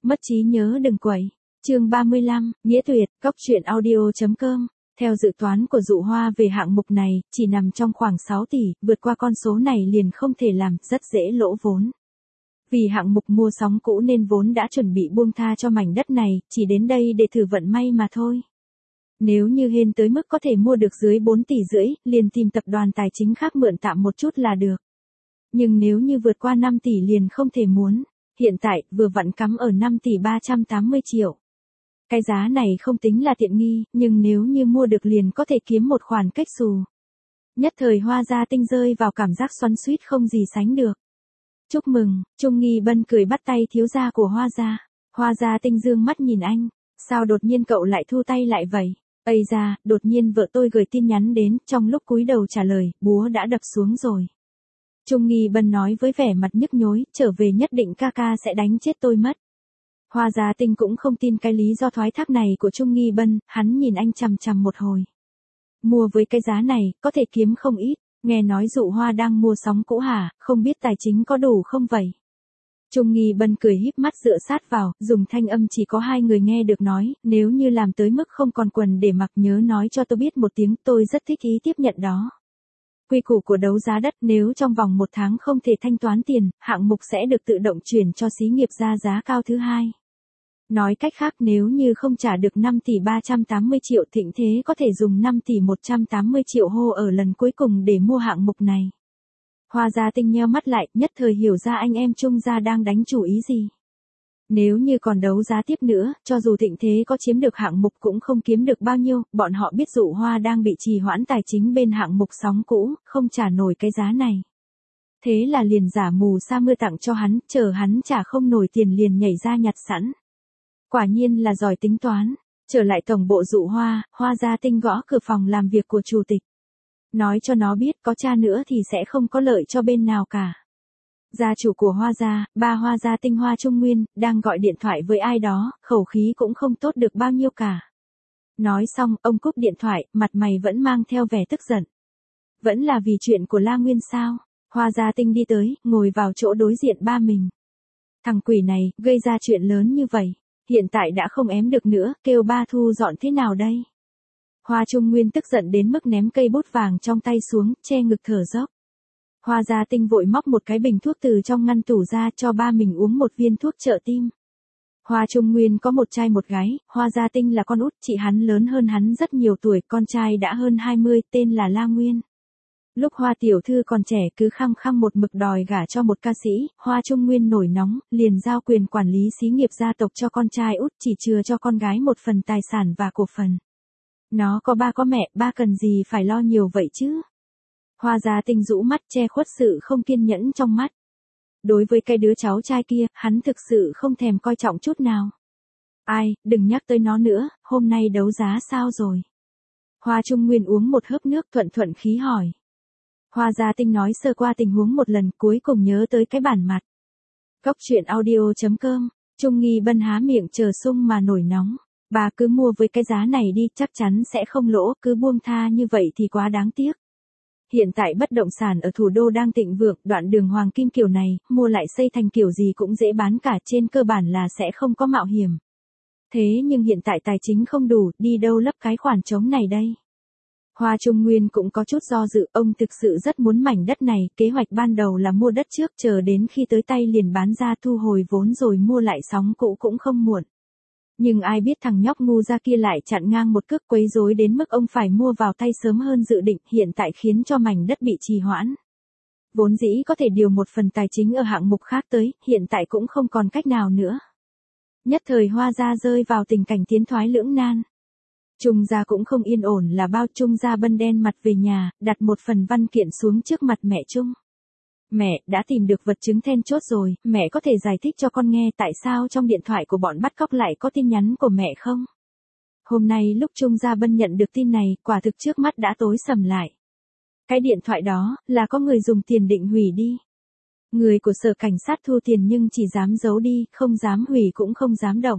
Mất trí nhớ đừng quậy. Chương 35, Nghĩa Tuyệt, Cóc truyện audio.com. Theo dự toán của Dụ Hoa về hạng mục này, chỉ nằm trong khoảng 6 tỷ, vượt qua con số này liền không thể làm, rất dễ lỗ vốn. Vì hạng mục mua sóng cũ nên vốn đã chuẩn bị buông tha cho mảnh đất này, chỉ đến đây để thử vận may mà thôi. Nếu như hên tới mức có thể mua được dưới 4,5 tỷ, liền tìm tập đoàn tài chính khác mượn tạm một chút là được. Nhưng nếu như vượt qua 5 tỷ liền không thể muốn. Hiện tại, vừa vặn cắm ở 5,380 tỷ. Cái giá này không tính là tiện nghi, nhưng nếu như mua được liền có thể kiếm một khoản cách xù. Nhất thời Hoa Gia Tinh rơi vào cảm giác xoắn xuýt không gì sánh được. Chúc mừng, Trung Nghi Bân cười bắt tay thiếu gia của Hoa Gia. Hoa Gia Tinh dương mắt nhìn anh. Sao đột nhiên cậu lại thu tay lại vậy? Ây da, đột nhiên vợ tôi gửi tin nhắn đến, trong lúc cúi đầu trả lời, búa đã đập xuống rồi. Trung Nghi Bân nói với vẻ mặt nhức nhối, trở về nhất định ca ca sẽ đánh chết tôi mất. Hoa Gia Tinh cũng không tin cái lý do thoái thác này của Trung Nghi Bân, hắn nhìn anh chằm chằm một hồi. Mua với cái giá này, có thể kiếm không ít, nghe nói Dụ Hoa đang mua sóng cũ hả, không biết tài chính có đủ không vậy? Trung Nghi Bân cười híp mắt dựa sát vào, dùng thanh âm chỉ có 2 người nghe được nói, nếu như làm tới mức không còn quần để mặc nhớ nói cho tôi biết một tiếng, tôi rất thích ý tiếp nhận đó. Quy củ của đấu giá đất, nếu trong vòng 1 tháng không thể thanh toán tiền, hạng mục sẽ được tự động chuyển cho xí nghiệp ra giá cao thứ hai. Nói cách khác nếu như không trả được 5,380 tỷ, Thịnh Thế có thể dùng 5,180 tỷ hô ở lần cuối cùng để mua hạng mục này. Hoa Gia Tinh nheo mắt lại, nhất thời hiểu ra anh em Trung gia đang đánh chủ ý gì. Nếu như còn đấu giá tiếp nữa, cho dù Thịnh Thế có chiếm được hạng mục cũng không kiếm được bao nhiêu, bọn họ biết Dụ Hoa đang bị trì hoãn tài chính bên hạng mục sóng cũ, không trả nổi cái giá này. Thế là liền giả mù sa mưa tặng cho hắn, chờ hắn trả không nổi tiền liền nhảy ra nhặt sẵn. Quả nhiên là giỏi tính toán. Trở lại tổng bộ Dụ Hoa, Hoa Gia Tinh gõ cửa phòng làm việc của chủ tịch. Nói cho nó biết có cha nữa thì sẽ không có lợi cho bên nào cả. Gia chủ của Hoa Gia, ba Hoa Gia Tinh Hoa Trung Nguyên, đang gọi điện thoại với ai đó, khẩu khí cũng không tốt được bao nhiêu cả. Nói xong, ông cúp điện thoại, mặt mày vẫn mang theo vẻ tức giận. Vẫn là vì chuyện của La Nguyên sao? Hoa Gia Tinh đi tới, ngồi vào chỗ đối diện ba mình. Thằng quỷ này, gây ra chuyện lớn như vậy. Hiện tại đã không ém được nữa, kêu ba thu dọn thế nào đây? Hoa Trung Nguyên tức giận đến mức ném cây bút vàng trong tay xuống, che ngực thở dốc. Hoa Gia Tinh vội móc một cái bình thuốc từ trong ngăn tủ ra cho ba mình uống một viên thuốc trợ tim. Hoa Trung Nguyên có một trai một gái, Hoa Gia Tinh là con út, chị hắn lớn hơn hắn rất nhiều tuổi, con trai đã hơn 20, tên là La Nguyên. Lúc Hoa tiểu thư còn trẻ cứ khăng khăng một mực đòi gả cho một ca sĩ, Hoa Trung Nguyên nổi nóng, liền giao quyền quản lý xí nghiệp gia tộc cho con trai út, chỉ chừa cho con gái một phần tài sản và cổ phần. Nó có ba có mẹ, ba cần gì phải lo nhiều vậy chứ? Hoa Gia Tinh rũ mắt che khuất sự không kiên nhẫn trong mắt. Đối với cái đứa cháu trai kia, hắn thực sự không thèm coi trọng chút nào. Ai, đừng nhắc tới nó nữa, hôm nay đấu giá sao rồi? Hoa Trung Nguyên uống một hớp nước thuận thuận khí hỏi. Hoa Gia Tinh nói sơ qua tình huống một lần, cuối cùng nhớ tới cái bản mặt. Cóc truyện audio.com, Trung Nghi Bân há miệng chờ sung mà nổi nóng. Bà cứ mua với cái giá này đi, chắc chắn sẽ không lỗ, cứ buông tha như vậy thì quá đáng tiếc. Hiện tại bất động sản ở thủ đô đang thịnh vượng, đoạn đường Hoàng Kim kiểu này, mua lại xây thành kiểu gì cũng dễ bán cả, trên cơ bản là sẽ không có mạo hiểm. Thế nhưng hiện tại tài chính không đủ, đi đâu lấp cái khoản trống này đây? Hoa Trung Nguyên cũng có chút do dự, ông thực sự rất muốn mảnh đất này, kế hoạch ban đầu là mua đất trước, chờ đến khi tới tay liền bán ra thu hồi vốn rồi mua lại sóng cũ cũng không muộn. Nhưng ai biết thằng nhóc ngu ra kia lại chặn ngang một cước quấy rối đến mức ông phải mua vào tay sớm hơn dự định, hiện tại khiến cho mảnh đất bị trì hoãn. Vốn dĩ có thể điều một phần tài chính ở hạng mục khác tới, hiện tại cũng không còn cách nào nữa. Nhất thời Hoa Gia rơi vào tình cảnh tiến thoái lưỡng nan. Trung gia cũng không yên ổn là bao, Trung gia Bân đen mặt về nhà, đặt một phần văn kiện xuống trước mặt mẹ Trung. Mẹ, đã tìm được vật chứng then chốt rồi, mẹ có thể giải thích cho con nghe tại sao trong điện thoại của bọn bắt cóc lại có tin nhắn của mẹ không? Hôm nay lúc Trung gia Bân nhận được tin này, quả thực trước mắt đã tối sầm lại. Cái điện thoại đó, là có người dùng tiền định hủy đi. Người của sở cảnh sát thu tiền nhưng chỉ dám giấu đi, không dám hủy cũng không dám động.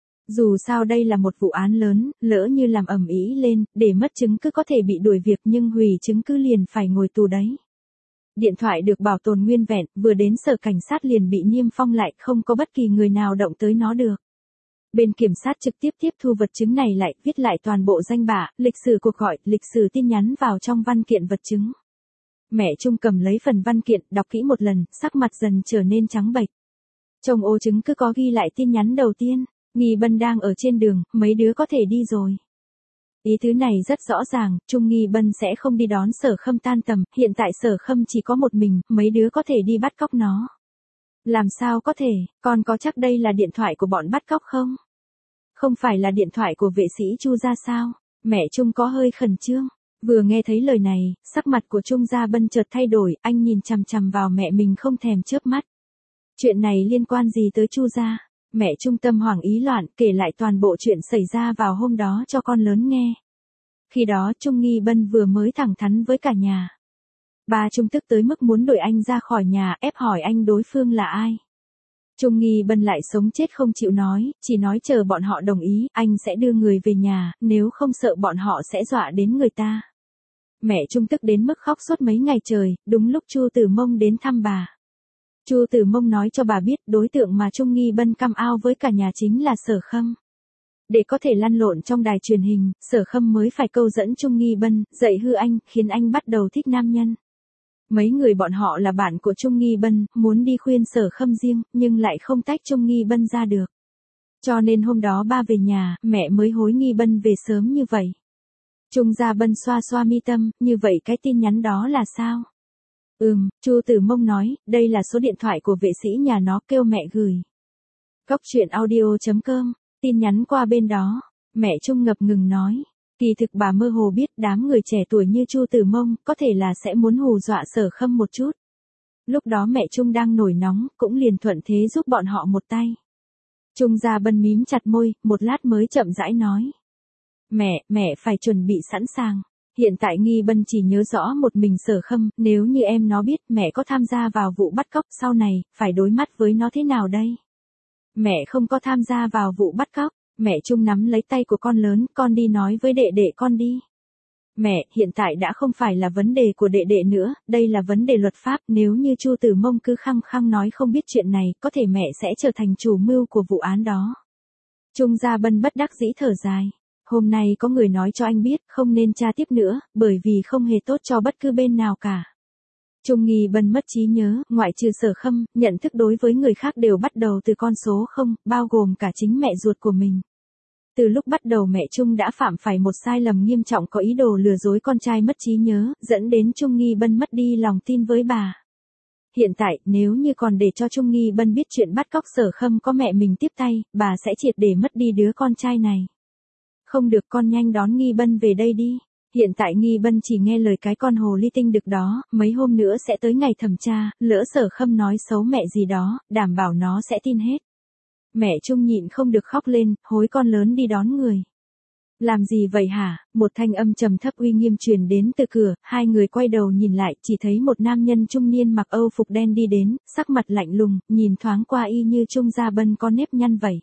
Dù sao đây là một vụ án lớn, lỡ như làm ầm ĩ lên, để mất chứng cứ có thể bị đuổi việc nhưng hủy chứng cứ liền phải ngồi tù đấy. Điện thoại được bảo tồn nguyên vẹn, vừa đến sở cảnh sát liền bị niêm phong lại, không có bất kỳ người nào động tới nó được. Bên kiểm sát trực tiếp tiếp thu vật chứng này lại, viết lại toàn bộ danh bạ, lịch sử cuộc gọi, lịch sử tin nhắn vào trong văn kiện vật chứng. Mẹ Trung cầm lấy phần văn kiện, đọc kỹ một lần, sắc mặt dần trở nên trắng bệch. Trong ô chứng cứ có ghi lại tin nhắn đầu tiên, nghi bân đang ở trên đường, mấy đứa có thể đi rồi. Ý tứ này rất rõ ràng, Trung nghi bân sẽ không đi đón Sở Khâm tan tầm, hiện tại Sở Khâm chỉ có một mình, mấy đứa có thể đi bắt cóc nó. Làm sao có thể, con có chắc đây là điện thoại của bọn bắt cóc không? Không phải là điện thoại của vệ sĩ Chu gia sao? Mẹ Trung có hơi khẩn trương. Vừa nghe thấy lời này, sắc mặt của Trung Gia Bân chợt thay đổi, anh nhìn chằm chằm vào mẹ mình không thèm chớp mắt. Chuyện này liên quan gì tới Chu gia? Mẹ Trung tâm hoảng ý loạn, kể lại toàn bộ chuyện xảy ra vào hôm đó cho con lớn nghe. Khi đó Trung Nghi Bân vừa mới thẳng thắn với cả nhà. Ba Trung tức tới mức muốn đuổi anh ra khỏi nhà, ép hỏi anh đối phương là ai. Trung Nghi Bân lại sống chết không chịu nói, chỉ nói chờ bọn họ đồng ý, anh sẽ đưa người về nhà, nếu không sợ bọn họ sẽ dọa đến người ta. Mẹ Trung tức đến mức khóc suốt mấy ngày trời, đúng lúc Chu Tử Mông đến thăm bà. Chu Tử Mông nói cho bà biết đối tượng mà Trung Nghi Bân căm ao với cả nhà chính là Sở Khâm. Để có thể lăn lộn trong đài truyền hình, Sở Khâm mới phải câu dẫn Trung Nghi Bân, dạy hư anh, khiến anh bắt đầu thích nam nhân. Mấy người bọn họ là bạn của Trung Nghi Bân, muốn đi khuyên Sở Khâm riêng, nhưng lại không tách Trung Nghi Bân ra được. Cho nên hôm đó ba về nhà, mẹ mới hối Nghi Bân về sớm như vậy. Trung Gia Bân xoa xoa mi tâm, như vậy cái tin nhắn đó là sao? Chu Tử Mông nói, đây là số điện thoại của vệ sĩ nhà nó kêu mẹ gửi. Cóc truyện audio.com, tin nhắn qua bên đó, mẹ Trung ngập ngừng nói. Kỳ thực bà mơ hồ biết đám người trẻ tuổi như Chu Tử Mông có thể là sẽ muốn hù dọa Sở Khâm một chút. Lúc đó mẹ Trung đang nổi nóng, cũng liền thuận thế giúp bọn họ một tay. Trung Gia Bân mím chặt môi, một lát mới chậm rãi nói. Mẹ phải chuẩn bị sẵn sàng. Hiện tại Nghi Bân chỉ nhớ rõ một mình Sở Khâm, nếu như em nó biết mẹ có tham gia vào vụ bắt cóc sau này, phải đối mắt với nó thế nào đây? Mẹ không có tham gia vào vụ bắt cóc. Mẹ Trung nắm lấy tay của con lớn, con đi nói với đệ đệ con đi. Mẹ, hiện tại đã không phải là vấn đề của đệ đệ nữa, đây là vấn đề luật pháp, nếu như Chu Tử Mông cứ khăng khăng nói không biết chuyện này, có thể mẹ sẽ trở thành chủ mưu của vụ án đó. Trung Gia Bân bất đắc dĩ thở dài. Hôm nay có người nói cho anh biết, không nên tra tiếp nữa, bởi vì không hề tốt cho bất cứ bên nào cả. Trung Nghi Bân mất trí nhớ, ngoại trừ Sở Khâm, nhận thức đối với người khác đều bắt đầu từ con số 0, bao gồm cả chính mẹ ruột của mình. Từ lúc bắt đầu mẹ Trung đã phạm phải một sai lầm nghiêm trọng có ý đồ lừa dối con trai mất trí nhớ, dẫn đến Trung Nghi Bân mất đi lòng tin với bà. Hiện tại, nếu như còn để cho Trung Nghi Bân biết chuyện bắt cóc Sở Khâm có mẹ mình tiếp tay, bà sẽ triệt để mất đi đứa con trai này. Không được, con nhanh đón Nghi Bân về đây đi. Hiện tại Nghi Bân chỉ nghe lời cái con hồ ly tinh đực đó, mấy hôm nữa sẽ tới ngày thẩm tra, lỡ Sở Khâm nói xấu mẹ gì đó, đảm bảo nó sẽ tin hết. Mẹ Trung nhịn không được khóc lên, hối con lớn đi đón người. Làm gì vậy hả? Một thanh âm trầm thấp uy nghiêm truyền đến từ cửa, hai người quay đầu nhìn lại, chỉ thấy một nam nhân trung niên mặc âu phục đen đi đến, sắc mặt lạnh lùng, nhìn thoáng qua y như Trung Gia Bân có nếp nhăn vậy.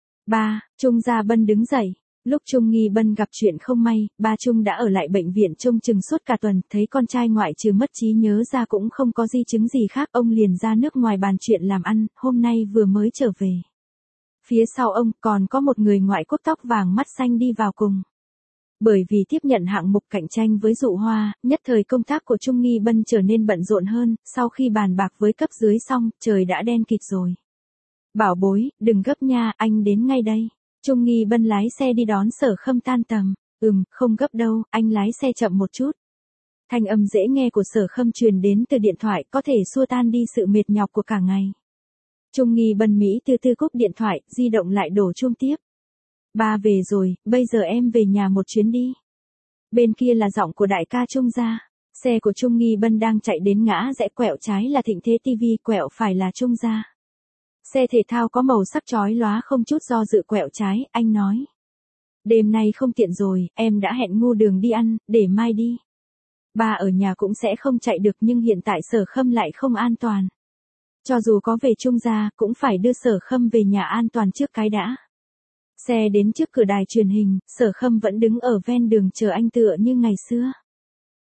Ba, Trung Gia Bân đứng dậy. Lúc Trung Nghi Bân gặp chuyện không may, ba Trung đã ở lại bệnh viện trông chừng suốt cả tuần, thấy con trai ngoại trừ mất trí nhớ ra cũng không có di chứng gì khác, ông liền ra nước ngoài bàn chuyện làm ăn, hôm nay vừa mới trở về. Phía sau ông còn có một người ngoại quốc tóc vàng mắt xanh đi vào cùng. Bởi vì tiếp nhận hạng mục cạnh tranh với Dụ Hoa, nhất thời công tác của Trung Nghi Bân trở nên bận rộn hơn, sau khi bàn bạc với cấp dưới xong, trời đã đen kịt rồi. Bảo bối, đừng gấp nha, anh đến ngay đây. Trung Nghi Bân lái xe đi đón Sở Khâm tan tầm. Không gấp đâu, anh lái xe chậm một chút. Thanh âm dễ nghe của Sở Khâm truyền đến từ điện thoại có thể xua tan đi sự mệt nhọc của cả ngày. Trung Nghi Bân Mỹ từ từ cúp điện thoại, di động lại đổ chuông tiếp. Ba về rồi, bây giờ em về nhà một chuyến đi. Bên kia là giọng của đại ca Trung gia. Xe của Trung Nghi Bân đang chạy đến ngã rẽ, quẹo trái là Thịnh Thế TV, quẹo phải là Trung gia. Xe thể thao có màu sắc chói lóa không chút do dự quẹo trái, anh nói. Đêm nay không tiện rồi, em đã hẹn ngu đường đi ăn, để mai đi. Ba ở nhà cũng sẽ không chạy được nhưng hiện tại Sở Khâm lại không an toàn. Cho dù có về Trung gia, cũng phải đưa Sở Khâm về nhà an toàn trước cái đã. Xe đến trước cửa đài truyền hình, Sở Khâm vẫn đứng ở ven đường chờ anh tựa như ngày xưa.